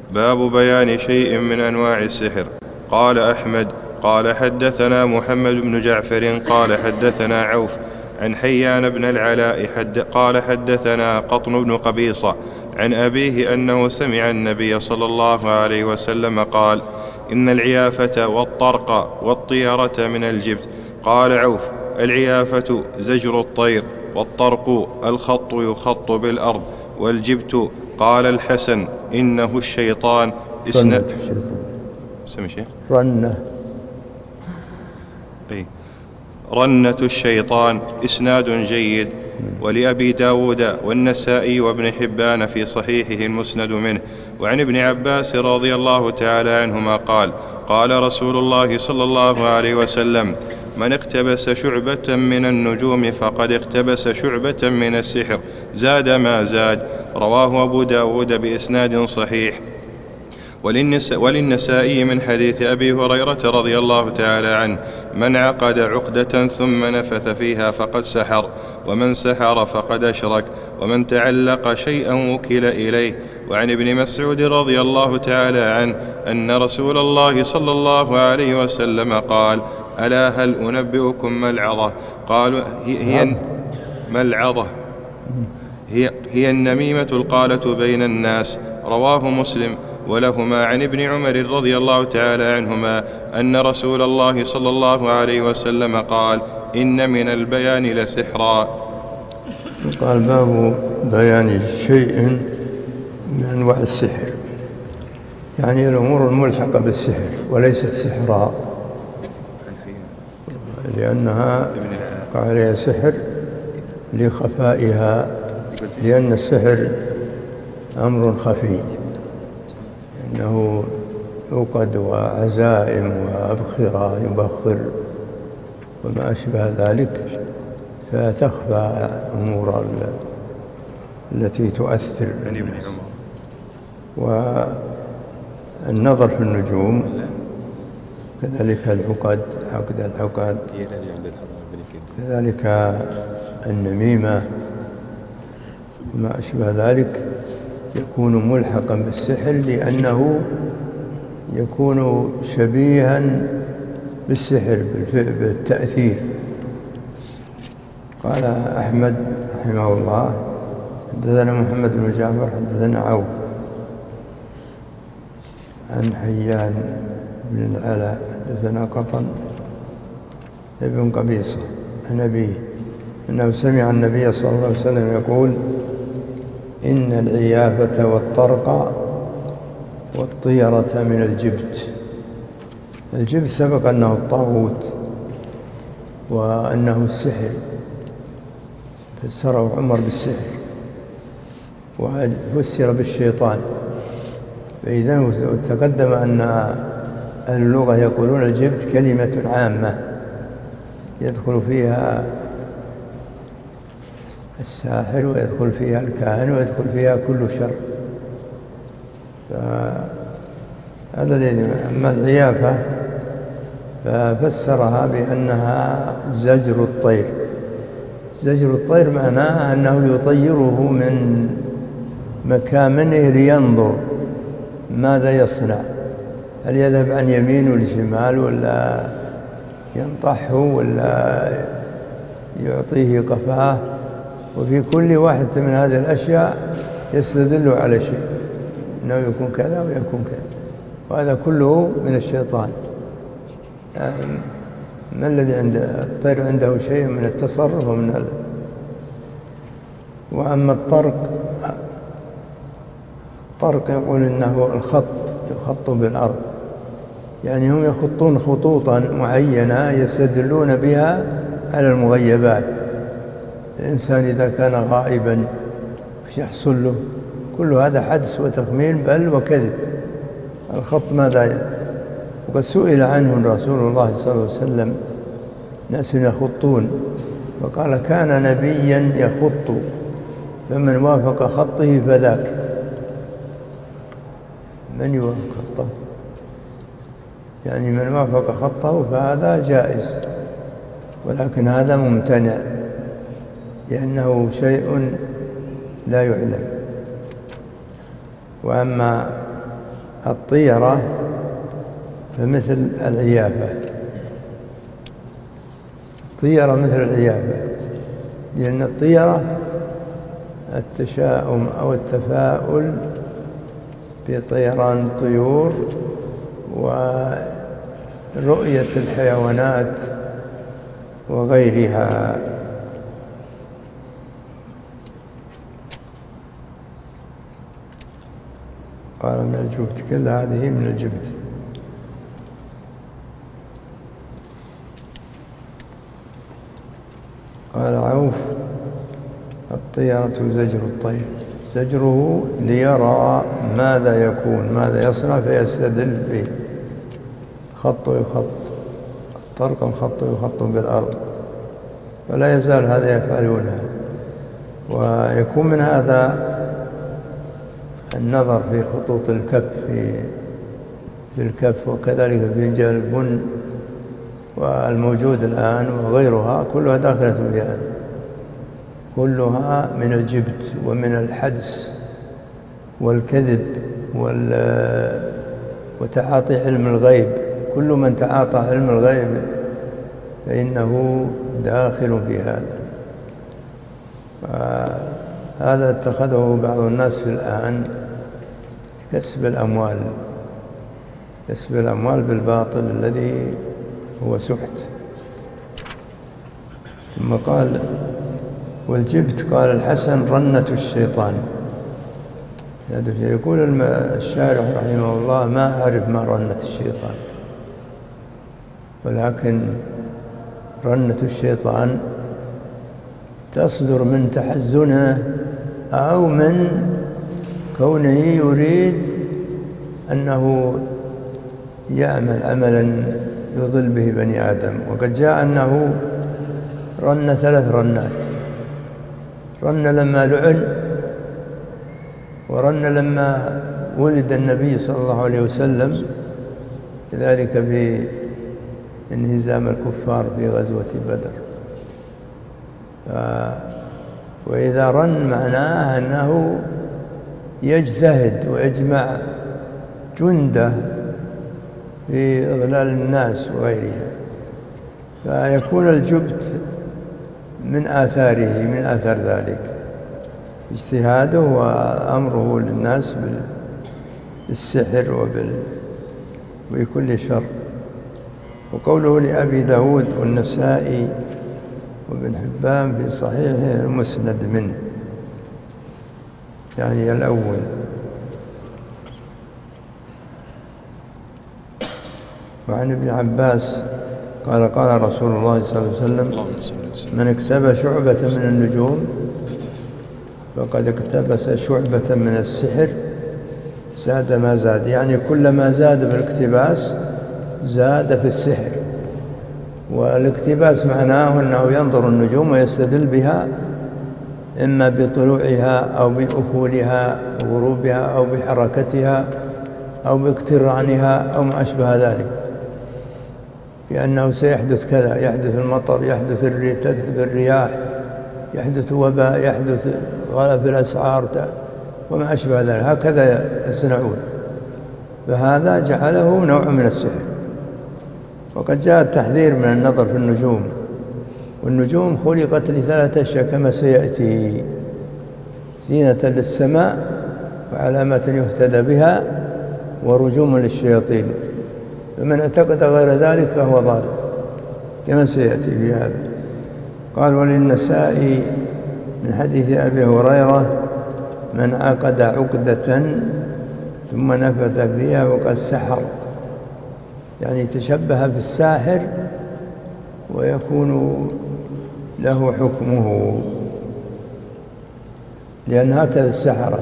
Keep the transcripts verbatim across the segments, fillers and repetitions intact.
باب بيان شيء من أنواع السحر. قال أحمد قال حدثنا محمد بن جعفر قال حدثنا عوف عن حيان بن العلاء حد قال حدثنا قطن بن قبيصة عن أبيه أنه سمع النبي صلى الله عليه وسلم قال: إن العيافة والطرق والطيرة من الجبت. قال عوف: العيافة زجر الطير، والطرق الخط يخط بالأرض، والجبت. قال الحسن: إنه الشيطان. رنة رنة أي رنة الشيطان. إسناد جيد. ولأبي داود والنسائي وابن حبان في صحيحه المسند منه. وعن ابن عباس رضي الله تعالى عنهما قال: قال رسول الله صلى الله عليه وسلم: من اقتبس شعبة من النجوم فقد اقتبس شعبة من السحر، زاد ما زاد. رواه أبو داود بإسناد صحيح. وللنسائي من حديث أبي هريرة رضي الله تعالى عنه: من عقد عقدة ثم نفث فيها فقد سحر، ومن سحر فقد أشرك، ومن تعلق شيئا وكل إليه. وعن ابن مسعود رضي الله تعالى عنه أن رسول الله صلى الله عليه وسلم قال: ألا هل أنبئكم ملعظة؟ قالوا: هي ملعظة هي, هي النميمة القالة بين الناس. رواه مسلم. ولهما عن ابن عمر رضي الله تعالى عنهما أن رسول الله صلى الله عليه وسلم قال: إن من البيان لسحرا. قال: باب بيان شيء من أنواع السحر، يعني الأمور الملحقة بالسحر وليست سحرا، لأنها وقع عليها سحر لخفائها، لأن السحر أمر خفي، إنه عقد وعزائم وأبخرة يبخر وما أشبه ذلك، فتخفى أمور التي تؤثر. والنظر في النجوم كذلك، العقد عقد العقد كذلك، النميمة وما أشبه ذلك يكون ملحقا بالسحر، لأنه يكون شبيها بالسحر بالتأثير. قال أحمد رحمه الله: حدثنا محمد بن جعفر حدثنا عوف عن حيان بن العلاء حدثنا قطن ابن قبيصة عن أبيه أنه سمع النبي صلى الله عليه وسلم يقول: إن العيافة والطرق والطيرة من الجبت. الجبت سبق أنه الطاغوت وأنه السحر، فسره عمر بالسحر وفسر بالشيطان. فإذا تقدم أن أهل اللغة يقولون الجبت كلمة عامة يدخل فيها الساحر ويدخل فيها الكاهن ويدخل فيها كل شر. فهذا الذي. أما العيافة ففسرها بأنها زجر الطير. زجر الطير معناها أنه يطيره من مكامنه لينظر ماذا يصنع، هل يذهب عن يمين والشمال، ولا ينطحه، ولا يعطيه قفاه. وفي كل واحد من هذه الأشياء يستدل على شيء، أنه يكون كذا ويكون كذا، وهذا كله من الشيطان. ما الذي عند الطير عنده شيء من التصرف ومن ال... وأما الطرق، الطرق يقول إنه الخط يخط بالأرض، يعني هم يخطون خطوطا معينة يستدلون بها على المغيبات. الإنسان إذا كان غائبا وش يحصل له؟ كل هذا حدس وتخمين بل وكذب. الخط ماذا يعني؟ وقد سئل عنه رسول الله صلى الله عليه وسلم: ناس يخطون، وقال: كان نبيا يخط، فمن وافق خطه فذاك. من يوافق خطه؟ يعني من وافق خطه فهذا جائز، ولكن هذا ممتنع لأنه شيء لا يعلم. وأما الطيرة فمثل العيافة، الطيرة مثل العيافة، لأن الطيرة التشاؤم أو التفاؤل بطيران الطيور ورؤية الحيوانات وغيرها. قال من الجبت، كل هذه من الجبت. قال عوف الطيرة زجر الطير، زجره ليرى ماذا يكون، ماذا يصنع فيستدل به. خط يخط، طرقا خط يخط بالأرض، فلا يزال هذا يفعلونها. ويكون من هذا النظر في خطوط الكف في في الكف، وكذلك في جبل البن والموجود الآن وغيرها، كلها داخلة في هذا، كلها من الجبت ومن الحدس والكذب وتعاطي علم الغيب. كل من تعاطى علم الغيب فإنه داخل في هذا. هذا اتخذه بعض الناس في الآن كسب الأموال، كسب الأموال بالباطل الذي هو سحت. ثم قال والجبت، قال الحسن رنة الشيطان. يقول الشارح رحمه الله ما أعرف ما رنة الشيطان، ولكن رنة الشيطان تصدر من تحزنه أو من كونه يريد أنه يعمل عملا يضل به بني آدم. وقد جاء أنه رن ثلاث رنات: رن لما لعن، ورن لما ولد النبي صلى الله عليه وسلم، كذلك بانهزام الكفار في غزوة بدر. وإذا رن معناه أنه يجتهد ويجمع جنده في إضلال الناس وغيرها، فيكون الجبت من آثاره، من آثار ذلك اجتهاده وأمره للناس بالسحر وبال وبكل شر. وقوله لأبي داود والنسائي وابن حبان في صحيحه المسند منه، يعني الأول. وعن ابن عباس قال قال رسول الله صلى الله عليه وسلم من اكتسب شعبة من النجوم فقد اقتبس شعبة من السحر زاد ما زاد، يعني كلما زاد بالاقتباس زاد في السحر. والاقتباس معناه أنه ينظر النجوم ويستدل بها، إما بطلوعها أو بأفولها وغروبها أو بحركتها أو باقترانها أو ما أشبه ذلك، بأنه سيحدث كذا، يحدث المطر، يحدث الريح، تحدث الرياح، يحدث وباء، يحدث غلا في الأسعار وما أشبه ذلك، هكذا يصنعون. فهذا جعله نوع من السحر. وقد جاء التحذير من النظر في النجوم، والنجوم خلقت لثلاثة أشياء كما سيأتي: زينة للسماء، وعلامة يهتدى بها، ورجوم للشياطين. فمن اعتقد غير ذلك فهو ضال كما سيأتي في هذا. قال وللنسائي من حديث أبي هريرة من عقد عقدة ثم نفث فيها وقد سحر، يعني تشبه بالساحر ويكون له حكمه، لأن هكذا السحرة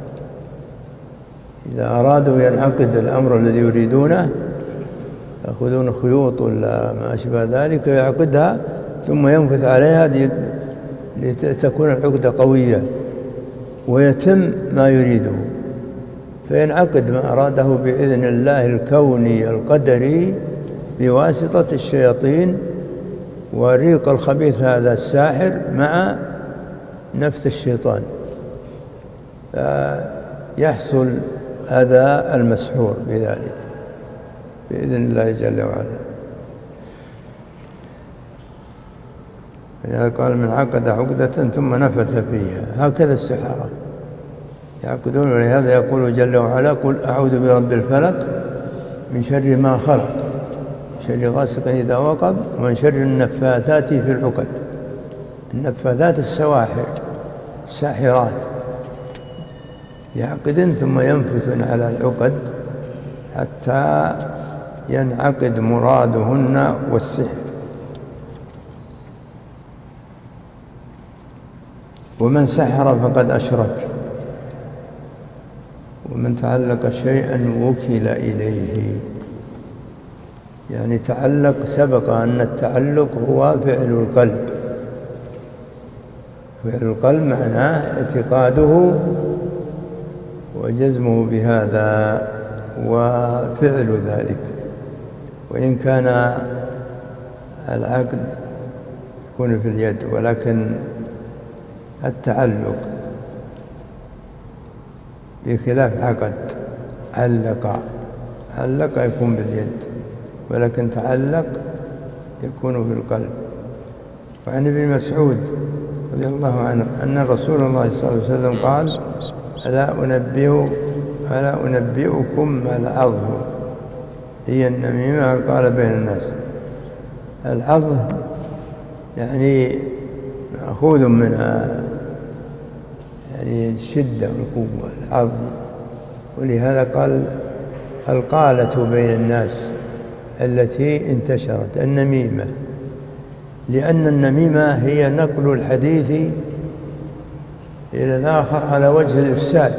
إذا أرادوا ينعقد الأمر الذي يريدونه يأخذون خيوط ولا ما أشبه ذلك ويعقدها ثم ينفث عليها لتكون العقدة قوية ويتم ما يريده، فينعقد ما أراده بإذن الله الكوني القدري بواسطة الشياطين وريق الخبيث هذا الساحر مع نفث الشيطان، فيحصل أذى المسحور بذلك بإذن الله جل وعلا. فلذا قال من عقد عقدة ثم نفث فيها، هكذا السحرة يعقدون. ولهذا يقول جل وعلا قل أعوذ برب الفلق من شر ما خلق، شر غاسق إذا وقب، ومن شر النفاثات في العقد. النفاثات السواحر الساحرات يعقدن ثم ينفثن على العقد حتى ينعقد مرادهن والسحر. ومن سحر فقد أشرك، ومن تعلق شيئا وكل إليه. يعني تعلق، سبق أن التعلق هو فعل القلب. فعل القلب معناه اعتقاده وجزمه بهذا وفعل ذلك. وإن كان العقد يكون في اليد، ولكن التعلق بخلاف عقد. علق علق يكون باليد، ولكن تعلق يكون في القلب. وعن ابن مسعود رضي الله عنه أن رسول الله صلى الله عليه وسلم قال ألا أنبئ ألا أنبئكم ما العظم هي النميمة قال بين الناس. العظم يعني مأخوذ منها يعني الشدة والقوة، العظم. ولهذا قال القالة بين الناس التي انتشرت النميمة، لأن النميمة هي نقل الحديث إلى الآخر على وجه الإفساد.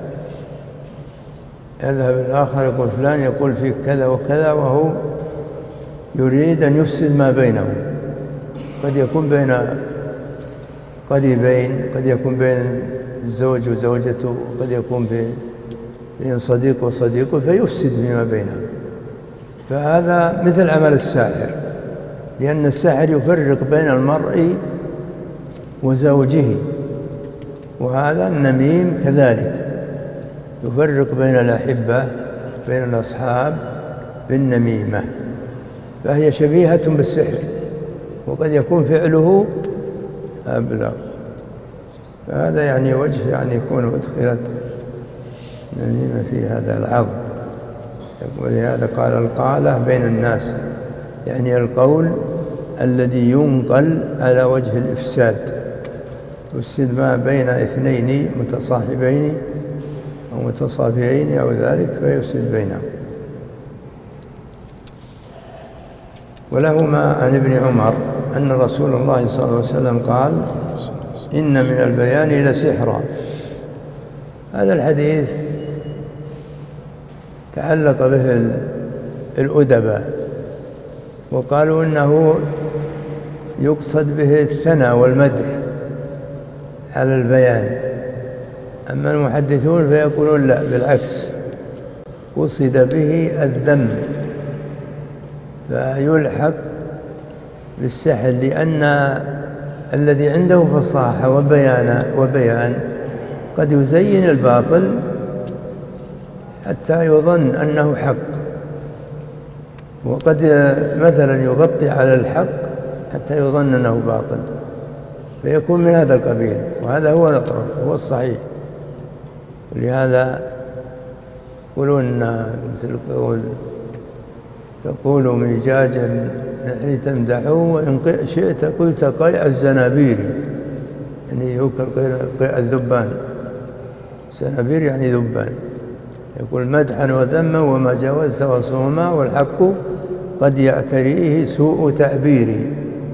يذهب الآخر يقول فلان يقول فيك كذا وكذا، وهو يريد أن يفسد ما بينهم. قد يكون بين قريبين، قد يكون بين الزوج وزوجته، قد يكون بين صديق وصديقه، فيفسد فيما بينهم. فهذا مثل عمل الساحر، لأن الساحر يفرق بين المرء وزوجه، وهذا النميم كذلك يفرق بين الأحبة بين الأصحاب بالنميمة. فهي شبيهة بالسحر، وقد يكون فعله أبلغ. فهذا يعني وجه يعني يكون أدخلت النميمة في هذا العظم. ولهذا قال القالة بين الناس، يعني القول الذي ينقل على وجه الإفساد، يفسد ما بين اثنين متصاحبين أو متصافعين أو ذلك، فيفسد بينهم. ولهما عن ابن عمر أن رسول الله صلى الله عليه وسلم قال إن من البيان لسحرا. هذا الحديث تعلق به الأدباء، وقالوا إنه يقصد به الثناء والمدح على البيان. أما المحدثون فيقولون لا، بالعكس، قصد به الذم، فيلحق بالسحر، لأن الذي عنده فصاحة وبيان, وبيان قد يزين الباطل حتى يظن أنه حق، وقد مثلا يغطي على الحق حتى يظن أنه باطل، فيكون من هذا القبيل. وهذا هو الأقرب، هو الصحيح. ولهذا يقولون مثل قول تقول مجاجا نحن تمدحه، وإن شئت قلت قيع الزنابير، يعني يوكل قيع الذبان. الزنابير يعني ذبان. يقول مدحا وذما وما جاوزت وصوما، والحق قد يعتريه سوء تعبيري.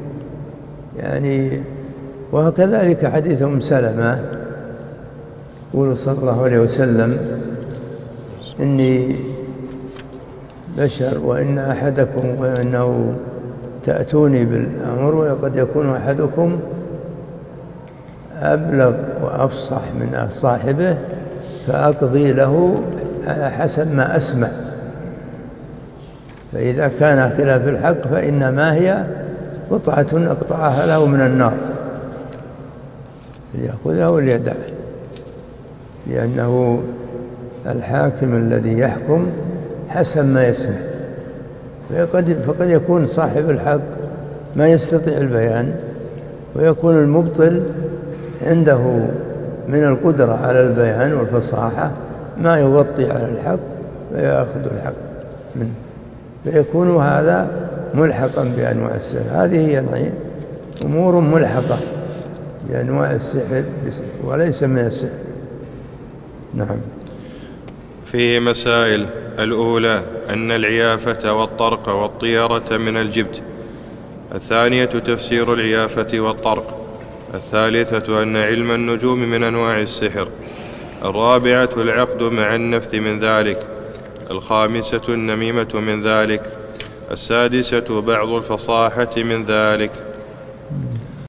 يعني وكذلك حديث أم سلمة يقول صلى الله عليه وسلم إني بشر وإن أحدكم وإنه تأتوني بالأمر، وقد يكون أحدكم أبلغ وأفصح من صاحبه، فأقضي له حسب ما أسمع، فإذا كان خلاف الحق فإنما هي قطعة أقطعها له من النار، ليأخذها وليدعه، لأنه الحاكم الذي يحكم حسب ما يسمع، فقد, فقد يكون صاحب الحق ما يستطيع البيان، ويكون المبطل عنده من القدرة على البيان والفصاحة ما يغطي على الحق فيأخذ الحق منه، فيكون هذا ملحقا بأنواع السحر. هذه هي يعني أمور ملحقة بأنواع السحر وليس من السحر. نعم. فيه مسائل: الأولى أن العيافة والطرق والطيرة من الجبت. الثانية تفسير العيافة والطرق. الثالثة أن علم النجوم من أنواع السحر. الرابعة العقد مع النفث من ذلك. الخامسة النميمة من ذلك. السادسة بعض الفصاحة من ذلك.